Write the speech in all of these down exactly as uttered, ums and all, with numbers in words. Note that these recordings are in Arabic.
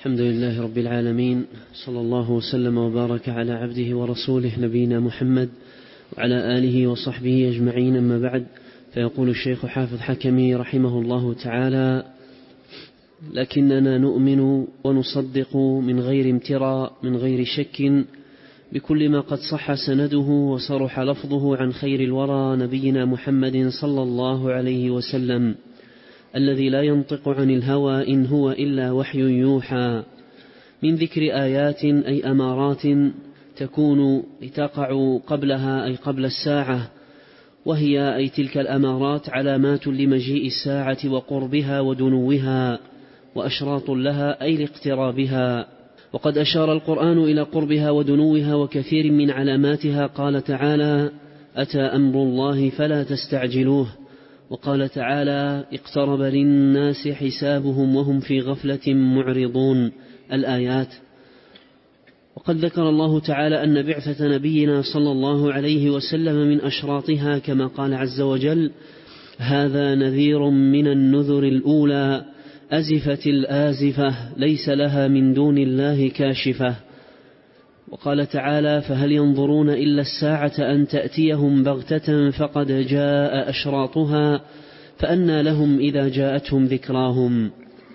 الحمد لله رب العالمين، صلى الله وسلم وبارك على عبده ورسوله نبينا محمد وعلى آله وصحبه أجمعين، أما بعد. فيقول الشيخ حافظ حكمي رحمه الله تعالى: لكننا نؤمن ونصدق من غير امتراء من غير شك بكل ما قد صح سنده وصرح لفظه عن خير الورى نبينا محمد صلى الله عليه وسلم، الذي لا ينطق عن الهوى إن هو إلا وحي يوحى، من ذكر آيات أي أمارات تكون تقع قبلها أي قبل الساعة، وهي أي تلك الأمارات علامات لمجيء الساعة وقربها ودنوها، وأشراط لها أي لاقترابها. وقد أشار القرآن إلى قربها ودنوها وكثير من علاماتها. قال تعالى: أتى أمر الله فلا تستعجلوه. وقال تعالى: اقترب للناس حسابهم وهم في غفلة معرضون، الآيات. وقد ذكر الله تعالى أن بعثة نبينا صلى الله عليه وسلم من أشراطها، كما قال عز وجل: هذا نذير من النذر الأولى أزفت الآزفة ليس لها من دون الله كاشفة. وقال تعالى: فهل ينظرون إلا الساعة أن تأتيهم بغتة فقد جاء أشراطها فأنى لهم إذا جاءتهم ذكراهم.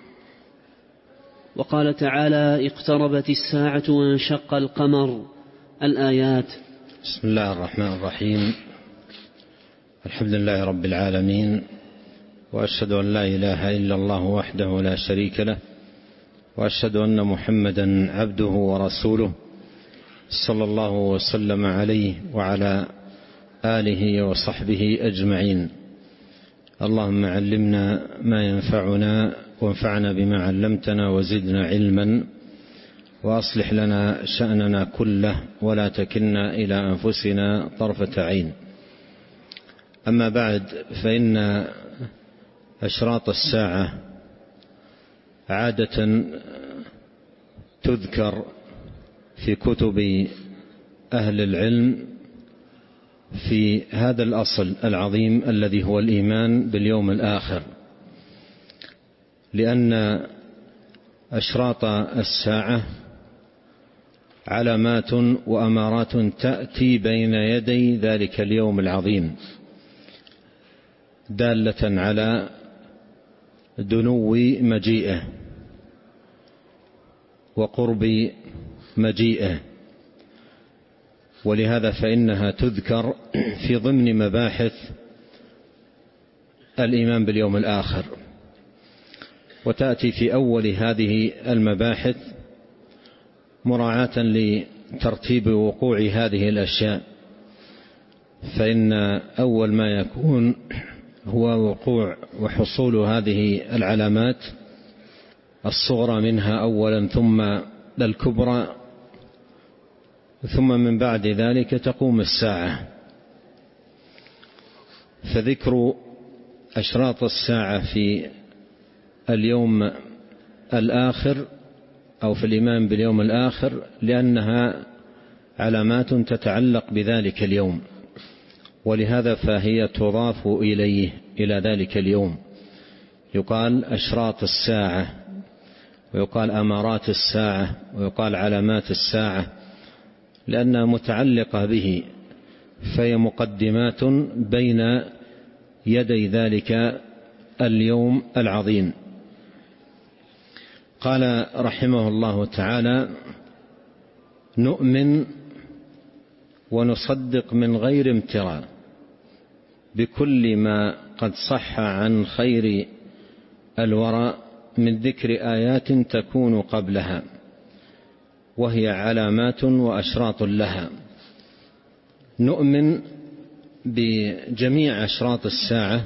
وقال تعالى: اقتربت الساعة وانشق القمر، الآيات. بسم الله الرحمن الرحيم. الحمد لله رب العالمين، وأشهد أن لا إله إلا الله وحده لا شريك له، وأشهد أن محمدا عبده ورسوله صلى الله وسلم عليه وعلى آله وصحبه أجمعين. اللهم علمنا ما ينفعنا وانفعنا بما علمتنا وزدنا علما، وأصلح لنا شأننا كله ولا تكلنا إلى أنفسنا طرفة عين. أما بعد، فإن أشراط الساعة عادة تذكر في كتب أهل العلم في هذا الأصل العظيم الذي هو الإيمان باليوم الآخر، لأن أشراط الساعة علامات وأمارات تأتي بين يدي ذلك اليوم العظيم، دالة على دنو مجيئه وقرب مجيئه، ولهذا فإنها تذكر في ضمن مباحث الإيمان باليوم الآخر، وتأتي في أول هذه المباحث مراعاة لترتيب وقوع هذه الأشياء، فإن أول ما يكون هو وقوع وحصول هذه العلامات الصغرى منها أولا ثم الكبرى، ثم من بعد ذلك تقوم الساعة. فذكر أشراط الساعة في اليوم الآخر أو في الإيمان باليوم الآخر لأنها علامات تتعلق بذلك اليوم، ولهذا فهي تضاف إليه إلى ذلك اليوم. يقال أشراط الساعة، ويقال أمارات الساعة، ويقال علامات الساعة، لأنها متعلقة به، فهي مقدمات بين يدي ذلك اليوم العظيم. قال رحمه الله تعالى: نؤمن ونصدق من غير امتراء بكل ما قد صح عن خير الورى من ذكر آيات تكون قبلها، وهي علامات وأشراط لها. نؤمن بجميع أشراط الساعة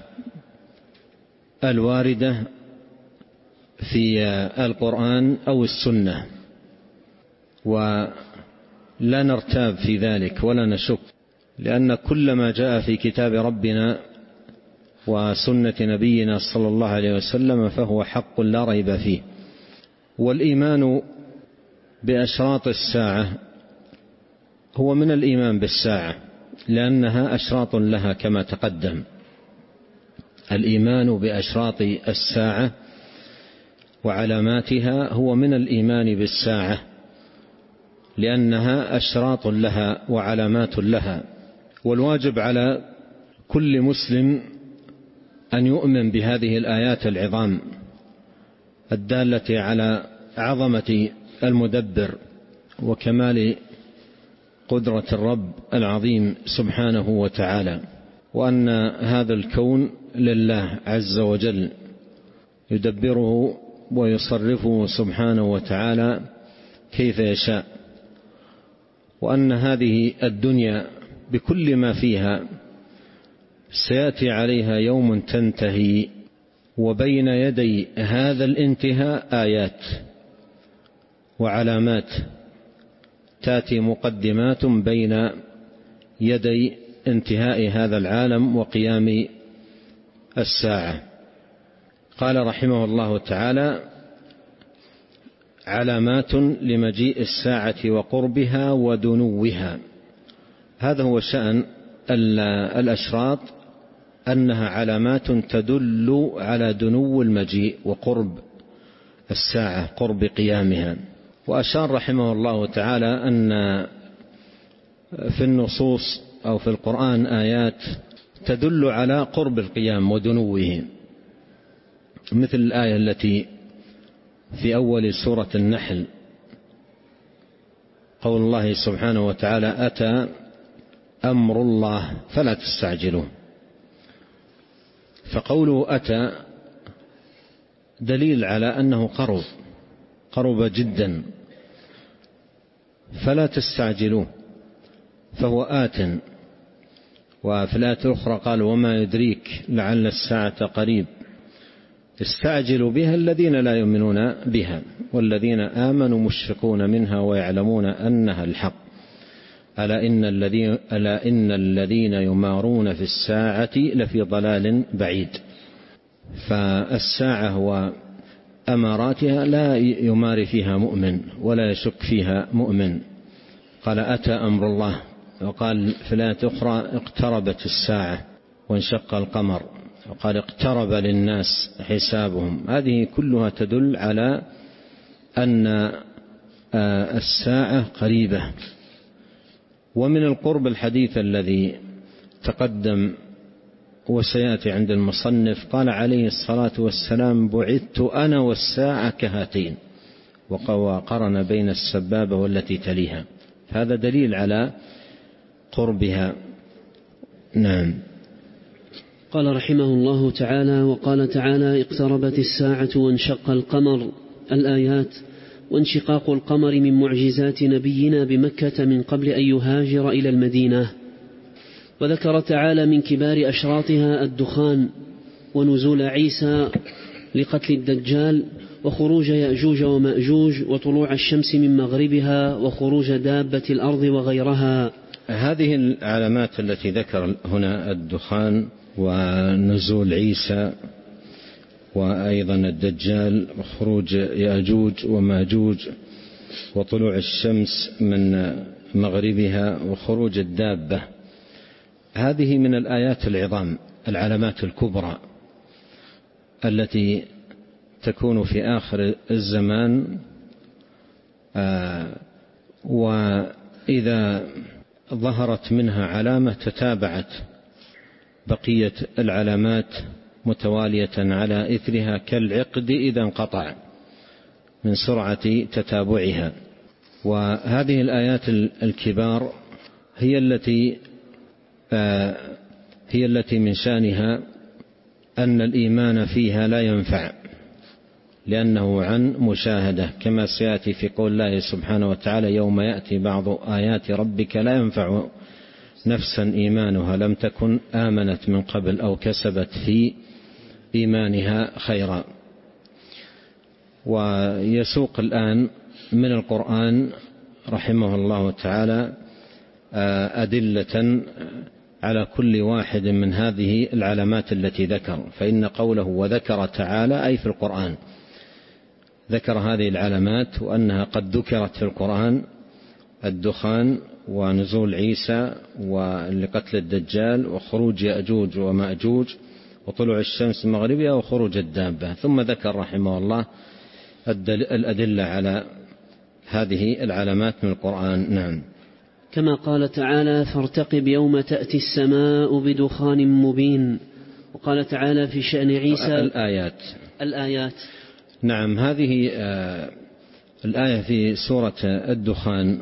الواردة في القرآن أو السنة، ولا نرتاب في ذلك ولا نشك، لأن كل ما جاء في كتاب ربنا وسنة نبينا صلى الله عليه وسلم فهو حق لا ريب فيه. والإيمان بأشراط الساعة هو من الإيمان بالساعة، لأنها أشراط لها كما تقدم. الإيمان بأشراط الساعة وعلاماتها هو من الإيمان بالساعة، لأنها أشراط لها وعلامات لها. والواجب على كل مسلم أن يؤمن بهذه الآيات العظام الدالة على عظمة المدبر وكمال قدرة الرب العظيم سبحانه وتعالى، وأن هذا الكون لله عز وجل يدبره ويصرفه سبحانه وتعالى كيف يشاء، وأن هذه الدنيا بكل ما فيها سيأتي عليها يوم تنتهي، وبين يدي هذا الانتهاء آيات وعلامات تأتي مقدمات بين يدي انتهاء هذا العالم وقيام الساعة. قال رحمه الله تعالى: علامات لمجيء الساعة وقربها ودنوها. هذا هو شأن الأشراط، أنها علامات تدل على دنو المجيء وقرب الساعة، قرب قيامها. وأشار رحمه الله تعالى أن في النصوص أو في القرآن آيات تدل على قرب القيام ودنوه، مثل الآية التي في أول سورة النحل، قول الله سبحانه وتعالى: أتى أمر الله فلا تستعجلوه. فقوله أتى دليل على أنه قرب قرب جدا، فلا تستعجلوه، فهو آت. وفي الآية الأخرى قال: وما يدريك لعل الساعة قريب. استعجلوا بها الذين لا يؤمنون بها والذين آمنوا مشفقون منها ويعلمون أنها الحق، ألا إن الذين, ألا إن الذين يمارون في الساعة لفي ضلال بعيد. فالساعة وأماراتها لا يماري فيها مؤمن ولا يشك فيها مؤمن. قال: أتى أمر الله. وقال في الآية الأخرى: اقتربت الساعة وانشق القمر. وقال: اقترب للناس حسابهم. هذه كلها تدل على أن الساعة قريبة. ومن القرب الحديث الذي تقدم وسيأتي عند المصنف، قال عليه الصلاة والسلام: بعثت أنا والساعة كهاتين، وقرن بين السبابة والتي تليها. هذا دليل على قربها. نعم. قال رحمه الله تعالى: وقال تعالى: اقتربت الساعة وانشق القمر. الآيات: وانشقاق القمر من معجزات نبينا بمكة من قبل أن يهاجر إلى المدينة. وذكر تعالى من كبار أشراطها الدخان، ونزول عيسى لقتل الدجال، وخروج يأجوج ومأجوج، وطلوع الشمس من مغربها، وخروج دابة الأرض وغيرها. هذه العلامات التي ذكر هنا الدخان ونزول عيسى وأيضا الدجال وخروج يأجوج وماجوج وطلوع الشمس من مغربها وخروج الدابة، هذه من الآيات العظام، العلامات الكبرى التي تكون في آخر الزمان. آه وإذا ظهرت منها علامة تتابعت بقية العلامات متوالية على إثرها كالعقد إذا انقطع من سرعة تتابعها. وهذه الآيات الكبار هي التي آه هي التي من شأنها أن الإيمان فيها لا ينفع، لأنه عن مشاهدة، كما سيأتي في قول الله سبحانه وتعالى: يوم يأتي بعض آيات ربك لا ينفع نفسا إيمانها لم تكن آمنت من قبل أو كسبت في إيمانها خيرا. ويسوق الآن من القرآن رحمه الله تعالى أدلة على كل واحد من هذه العلامات التي ذكر. فإن قوله وذكر تعالى أي في القرآن ذكر هذه العلامات، وأنها قد ذكرت في القرآن: الدخان ونزول عيسى ولقتل الدجال وخروج يأجوج ومأجوج وطلوع الشمس المغربية وخروج الدابة. ثم ذكر رحمه الله الأدلة على هذه العلامات من القرآن. نعم. كما قال تعالى: فارتقب يوم تأتي السماء بدخان مبين. وقال تعالى في شأن عيسى الآيات الآيات نعم. هذه الآية في سورة الدخان،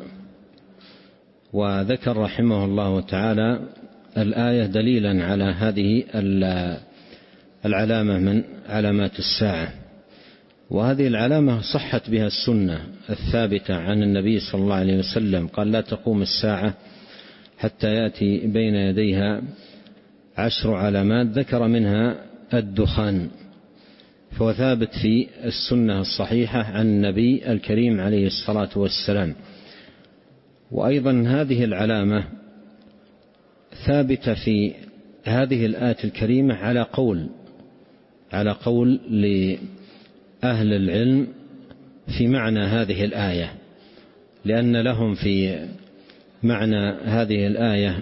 وذكر رحمه الله تعالى الآية دليلا على هذه العلامة من علامات الساعة. وهذه العلامة صحت بها السنة الثابتة عن النبي صلى الله عليه وسلم، قال: لا تقوم الساعة حتى يأتي بين يديها عشر علامات، ذكر منها الدخان، فهو ثابت في السنة الصحيحة عن النبي الكريم عليه الصلاة والسلام. وأيضا هذه العلامة ثابتة في هذه الآية الكريمة على قول على قول لأهل العلم في معنى هذه الآية، لأن لهم في معنى هذه الآية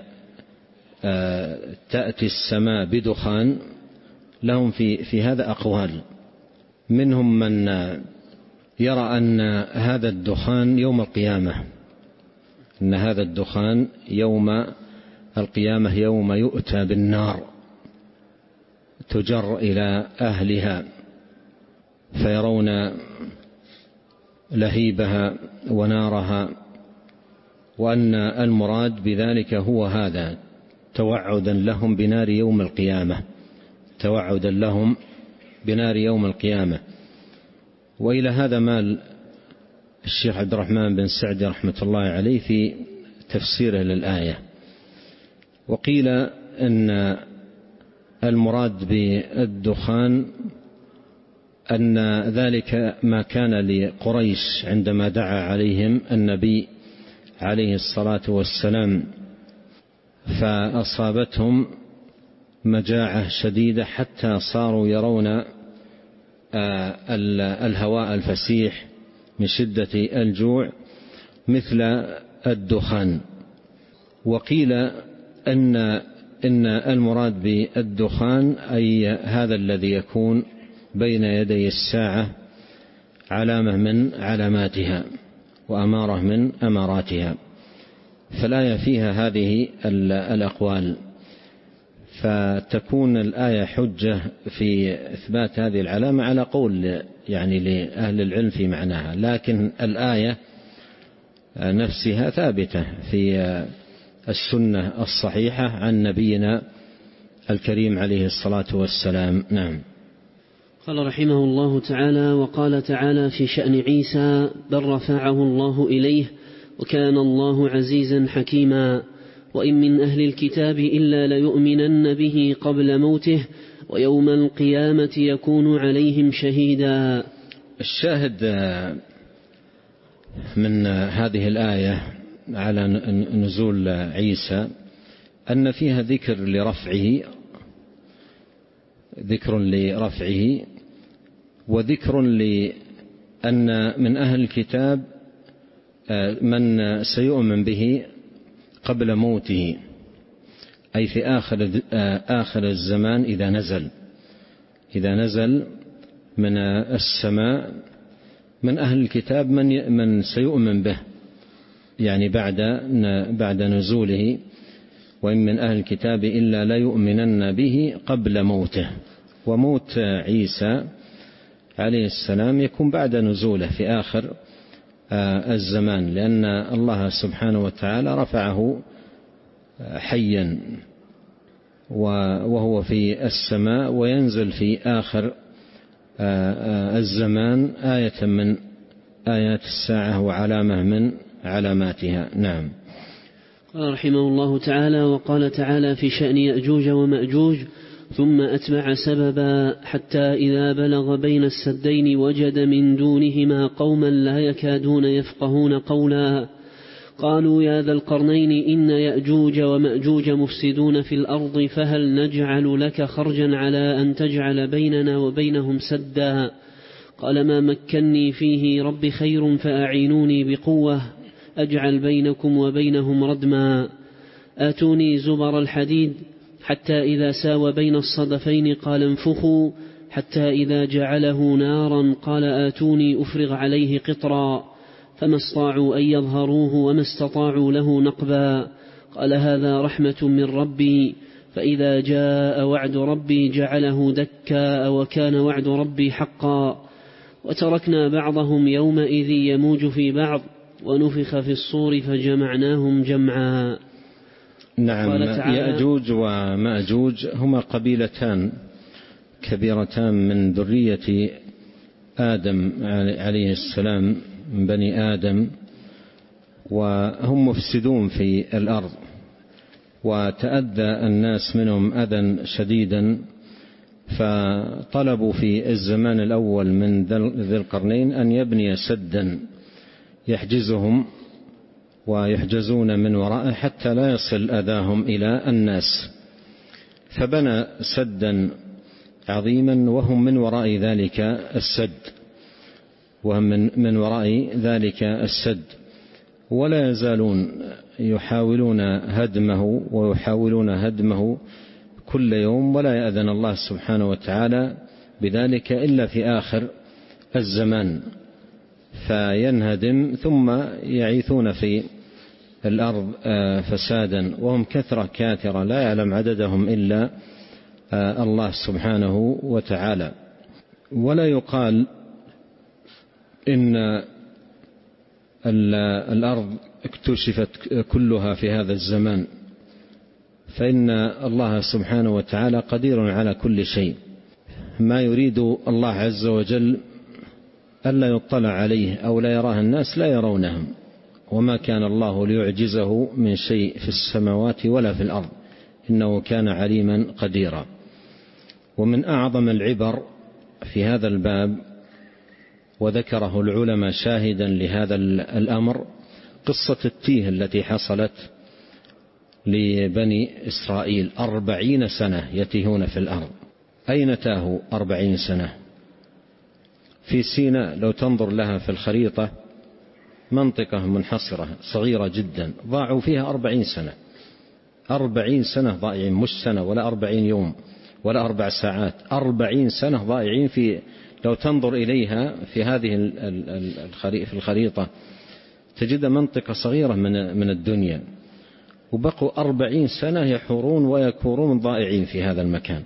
تأتي السماء بدخان، لهم في في هذا أقوال. منهم من يرى أن هذا الدخان يوم القيامة، أن هذا الدخان يوم القيامة، يوم يؤتى بالنار تجر إلى أهلها فيرون لهيبها ونارها، وأن المراد بذلك هو هذا، توعدا لهم بنار يوم القيامة، توعدا لهم بنار يوم القيامة. وإلى هذا مال الشيخ عبد الرحمن بن سعدي رحمة الله عليه في تفسيره للآية. وقيل أن المراد بالدخان أن ذلك ما كان لقريش عندما دعا عليهم النبي عليه الصلاة والسلام، فأصابتهم مجاعة شديدة حتى صاروا يرون الهواء الفسيح من شدة الجوع مثل الدخان. وقيل أن إن المراد بالدخان أي هذا الذي يكون بين يدي الساعة علامة من علاماتها وأمارة من أماراتها. فالآية فيها هذه الأقوال، فتكون الآية حجة في إثبات هذه العلامة على قول يعني لأهل العلم في معناها، لكن الآية نفسها ثابتة في السنة الصحيحة عن نبينا الكريم عليه الصلاة والسلام. نعم. قال رحمه الله تعالى: وقال تعالى في شأن عيسى: بل رفعه الله إليه وكان الله عزيزا حكيما، وإن من أهل الكتاب إلا ليؤمنن به قبل موته ويوم القيامة يكون عليهم شهيدا. الشاهد من هذه الآية على نزول عيسى أن فيها ذكر لرفعه ذكر لرفعه وذكر لأن من أهل الكتاب من سيؤمن به قبل موته، أي في آخر آخر الزمان إذا نزل إذا نزل من السماء من أهل الكتاب من من سيؤمن به، يعني بعد بعد نزوله. وإن من أهل الكتاب إلا لا يؤمنن به قبل موته. وموت عيسى عليه السلام يكون بعد نزوله في آخر الزمان، لأن الله سبحانه وتعالى رفعه حيا وهو في السماء، وينزل في آخر الزمان آية من آيات الساعة وعلامة من علاماتها. نعم. قال رحمه الله تعالى: وقال تعالى في شأن يأجوج ومأجوج: ثم أتبع سببا حتى إذا بلغ بين السدين وجد من دونهما قوما لا يكادون يفقهون قولا، قالوا يا ذا القرنين إن يأجوج ومأجوج مفسدون في الأرض فهل نجعل لك خرجا على أن تجعل بيننا وبينهم سدا؟ قال ما مكني فيه رب خير فأعينوني بقوة أجعل بينكم وبينهم ردما. آتوني زبر الحديد حتى إذا ساوى بين الصدفين قال انفخوا، حتى إذا جعله نارا قال آتوني أفرغ عليه قطرا فما استطاعوا أن يظهروه وما استطاعوا له نقبا قال هذا رحمة من ربي فإذا جاء وعد ربي جعله دكا وكان وعد ربي حقا وتركنا بعضهم يومئذ يموج في بعض ونفخ في الصور فجمعناهم جمعا. نعم. يأجوج ومأجوج هما قبيلتان كبيرتان من ذرية آدم عليه السلام من بني آدم، وهم مفسدون في الأرض، وتأذى الناس منهم أذى شديدا، فطلبوا في الزمان الأول من ذي القرنين أن يبني سدا يحجزهم ويحجزون من وراءه حتى لا يصل أذاهم إلى الناس، فبنى سدا عظيما وهم من وراء ذلك السد وهم من, من وراء ذلك السد ولا يزالون يحاولون هدمه ويحاولون هدمه كل يوم، ولا يأذن الله سبحانه وتعالى بذلك إلا في آخر الزمان فينهدم، ثم يعيثون في الأرض فسادا وهم كثرة كاثرة لا يعلم عددهم إلا الله سبحانه وتعالى. ولا يقال إن الأرض اكتشفت كلها في هذا الزمان، فإن الله سبحانه وتعالى قدير على كل شيء، ما يريد الله عز وجل ألا يطلع عليه أو لا يراه الناس لا يرونهم، وما كان الله ليعجزه من شيء في السماوات ولا في الأرض إنه كان عليما قديرا. ومن أعظم العبر في هذا الباب وذكره العلماء شاهدا لهذا الأمر قصة التيه التي حصلت لبني إسرائيل أربعين سنة يتيهون في الأرض. أين تاهوا أربعين سنة؟ في سيناء لو تنظر لها في الخريطة منطقة منحصرة صغيرة جدا ضاعوا فيها أربعين سنة أربعين سنة ضائعين، مش سنة ولا أربعين يوم ولا أربع ساعات، أربعين سنة ضائعين في لو تنظر إليها في هذه في الخريطة تجد منطقة صغيرة من من الدنيا، وبقوا أربعين سنة يحورون ويكورون ضائعين في هذا المكان.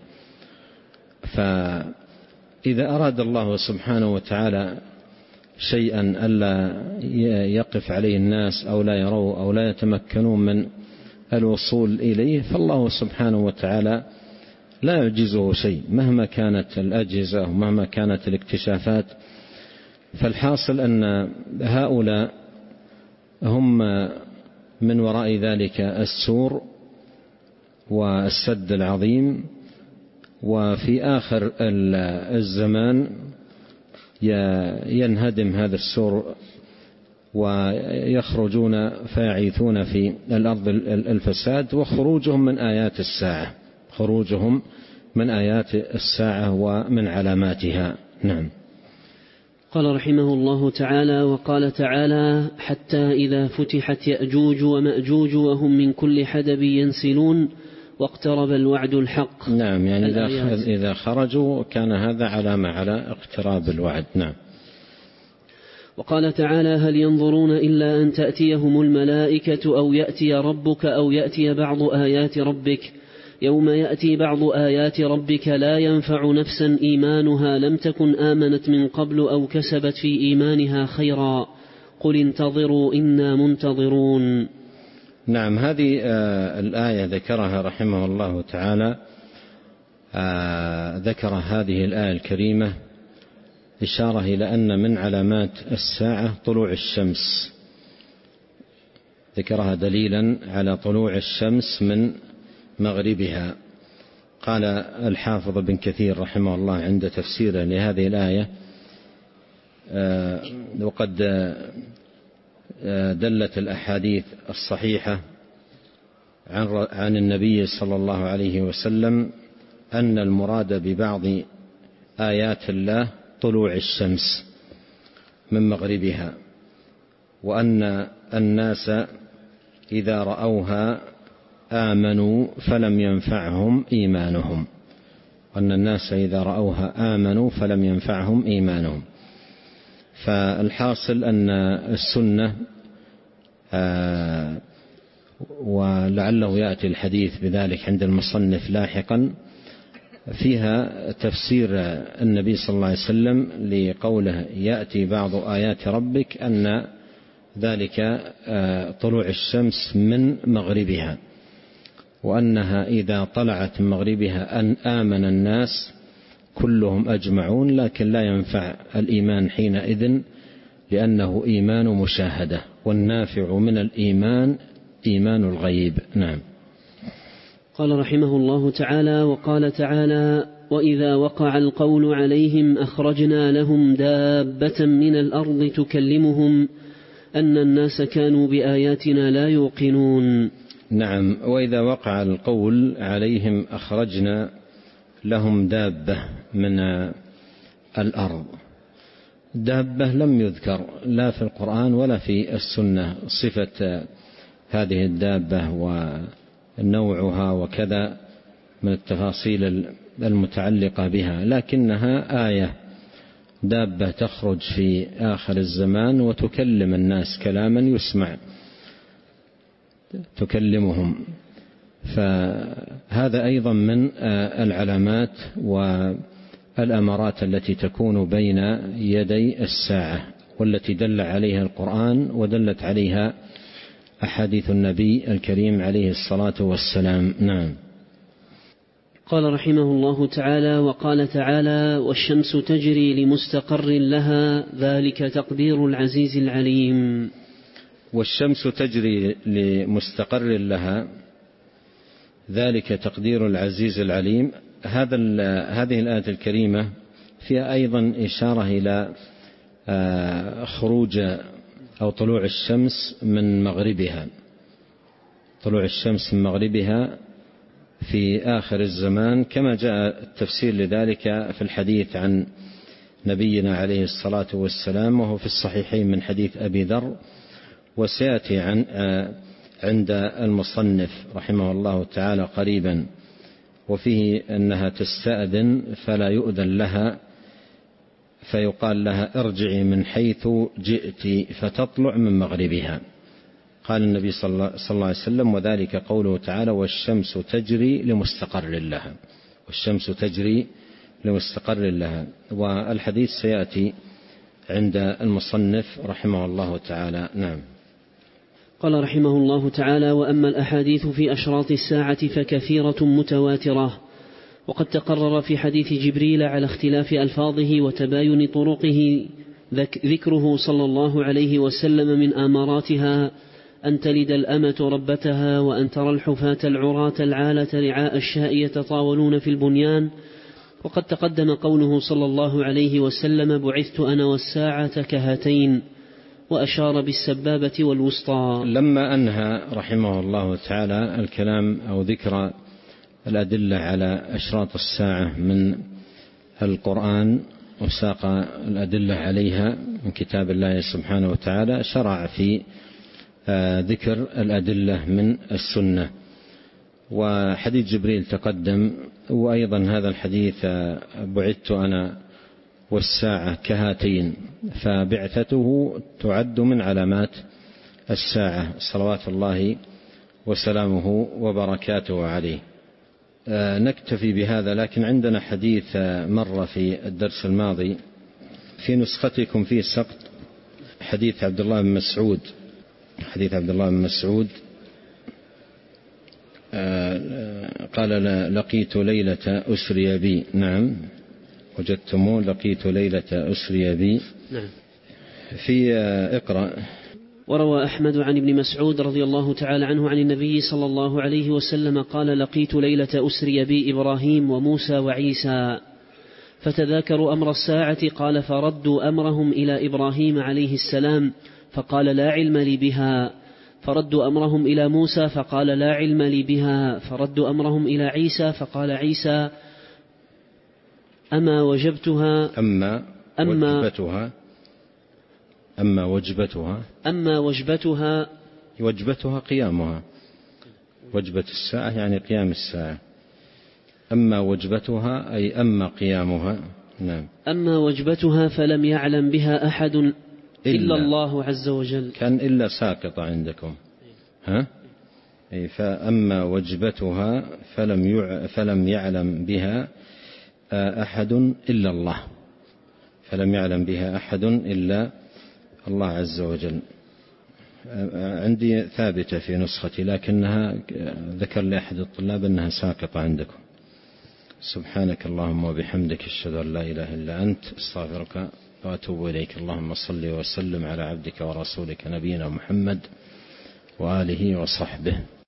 فإذا أراد الله سبحانه وتعالى شيئا ألا يقف عليه الناس أو لا يروا أو لا يتمكنون من الوصول إليه، فالله سبحانه وتعالى لا يعجزه شيء مهما كانت الأجهزة ومهما كانت الاكتشافات. فالحاصل أن هؤلاء هم من وراء ذلك السور والسد العظيم، وفي آخر الزمان ينهدم هذا السور ويخرجون فيعيثون في الأرض الفساد، وخروجهم من آيات الساعة خروجهم من آيات الساعة ومن علاماتها. نعم. قال رحمه الله تعالى: وقال تعالى: حتى إذا فتحت يأجوج ومأجوج وهم من كل حدب ينسلون واقترب الوعد الحق. نعم، يعني إذا, إذا خرجوا كان هذا علامة على اقتراب الوعد. نعم. وقال تعالى: هل ينظرون إلا أن تأتيهم الملائكة أو يأتي ربك أو يأتي بعض آيات ربك يوم يأتي بعض آيات ربك لا ينفع نفسا إيمانها لم تكن آمنت من قبل أو كسبت في إيمانها خيرا قل انتظروا إنا منتظرون. نعم، هذه آه الآية ذكرها رحمه الله تعالى، آه ذكر هذه الآية الكريمة إشارة إلى أن من علامات الساعة طلوع الشمس، ذكرها دليلا على طلوع الشمس من مغربها. قال الحافظ بن كثير رحمه الله عند تفسيره لهذه الآية: آه وقد دلت الأحاديث الصحيحة عن عن النبي صلى الله عليه وسلم أن المراد ببعض آيات الله طلوع الشمس من مغربها، وأن الناس إذا رأوها آمنوا فلم ينفعهم إيمانهم، وأن الناس إذا رأوها آمنوا فلم ينفعهم إيمانهم. فالحاصل أن السنة آه ولعله يأتي الحديث بذلك عند المصنف لاحقا، فيها تفسير النبي صلى الله عليه وسلم لقوله يأتي بعض آيات ربك، أن ذلك طلوع الشمس من مغربها، وأنها إذا طلعت من مغربها أن آمن الناس كلهم أجمعون، لكن لا ينفع الإيمان حينئذ لأنه إيمان مشاهدة، والنافع من الإيمان إيمان الغيب. نعم. قال رحمه الله تعالى: وقال تعالى: وإذا وقع القول عليهم أخرجنا لهم دابة من الأرض تكلمهم أن الناس كانوا بآياتنا لا يوقنون. نعم. وإذا وقع القول عليهم أخرجنا لهم دابة من الأرض. دابة لم يذكر لا في القرآن ولا في السنة صفة هذه الدابة ونوعها وكذا من التفاصيل المتعلقة بها، لكنها آية، دابة تخرج في آخر الزمان وتكلم الناس كلاما يسمع، تكلمهم. فهذا أيضا من العلامات والأمارات التي تكون بين يدي الساعة، والتي دل عليها القرآن ودلت عليها أحاديث النبي الكريم عليه الصلاة والسلام. نعم. قال رحمه الله تعالى: وقال تعالى: والشمس تجري لمستقر لها ذلك تقدير العزيز العليم. والشمس تجري لمستقر لها ذلك تقدير العزيز العليم. هذا هذه الآية الكريمة فيها أيضا إشارة إلى خروج أو طلوع الشمس من مغربها، طلوع الشمس من مغربها في آخر الزمان، كما جاء التفسير لذلك في الحديث عن نبينا عليه الصلاة والسلام، وهو في الصحيحين من حديث أبي ذر، وسيأتي عن عند المصنف رحمه الله تعالى قريبا، وفيه أنها تستأذن فلا يؤذن لها، فيقال لها ارجعي من حيث جئت فتطلع من مغربها. قال النبي صلى الله عليه وسلم: وذلك قوله تعالى: والشمس تجري لمستقر لها، والشمس تجري لمستقر لها. والحديث سيأتي عند المصنف رحمه الله تعالى. نعم. قال رحمه الله تعالى: وأما الأحاديث في أشراط الساعة فكثيرة متواترة، وقد تقرر في حديث جبريل على اختلاف ألفاظه وتباين طرقه ذكره صلى الله عليه وسلم من آماراتها أن تلد الأمة ربتها، وأن ترى الحفاة العراة العالة رعاء الشاء يتطاولون في البنيان. وقد تقدم قوله صلى الله عليه وسلم: بعثت أنا والساعة كهاتين، وأشار بالسبابة والوسطى. لما أنهى رحمه الله تعالى الكلام أو ذكر الأدلة على أشراط الساعة من القرآن وساق الأدلة عليها من كتاب الله سبحانه وتعالى، شرع في ذكر الأدلة من السنة. وحديث جبريل تقدم، وأيضا هذا الحديث بعثت أنا والساعة كهاتين، فبعثته تعد من علامات الساعة صلوات الله وسلامه وبركاته عليه. نكتفي بهذا، لكن عندنا حديث مر في الدرس الماضي في نسختكم فيه سقط، حديث عبد الله بن مسعود، حديث عبد الله بن مسعود قال: لقيت ليلة أسري بي. نعم، وجدتموه لقيت ليلة أسري بي. نعم. في اقرأ. وروى أحمد عن ابن مسعود رضي الله تعالى عنه عن النبي صلى الله عليه وسلم قال: لقيت ليلة أسري بي إبراهيم وموسى وعيسى، فتذاكروا أمر الساعة. قال: فردوا أمرهم إلى إبراهيم عليه السلام فقال: لا علم لي بها. فردوا أمرهم إلى موسى فقال: لا علم لي بها. فردوا أمرهم إلى عيسى فقال عيسى: أما وجبتها أما أما وجبتها أما وجبتها أما وجبتها وجبتها قيامها، وجبة الساعة يعني قيام الساعة. أما وجبتها أي أما قيامها. نعم. أما وجبتها فلم يعلم بها أحد إلا, إلا الله عز وجل. كان إلا ساقطة عندكم، ها؟ أي فأما وجبتها فلم يع... فلم يعلم بها أحد إلا الله، فلم يعلم بها أحد إلا الله عز وجل. عندي ثابتة في نسختي لكنها ذكر لي أحد الطلاب أنها ساقطة عندكم. سبحانك اللهم وبحمدك أشهد أن لا إله إلا أنت أستغفرك وأتوب إليك. اللهم صل وسلم على عبدك ورسولك نبينا محمد وآله وصحبه.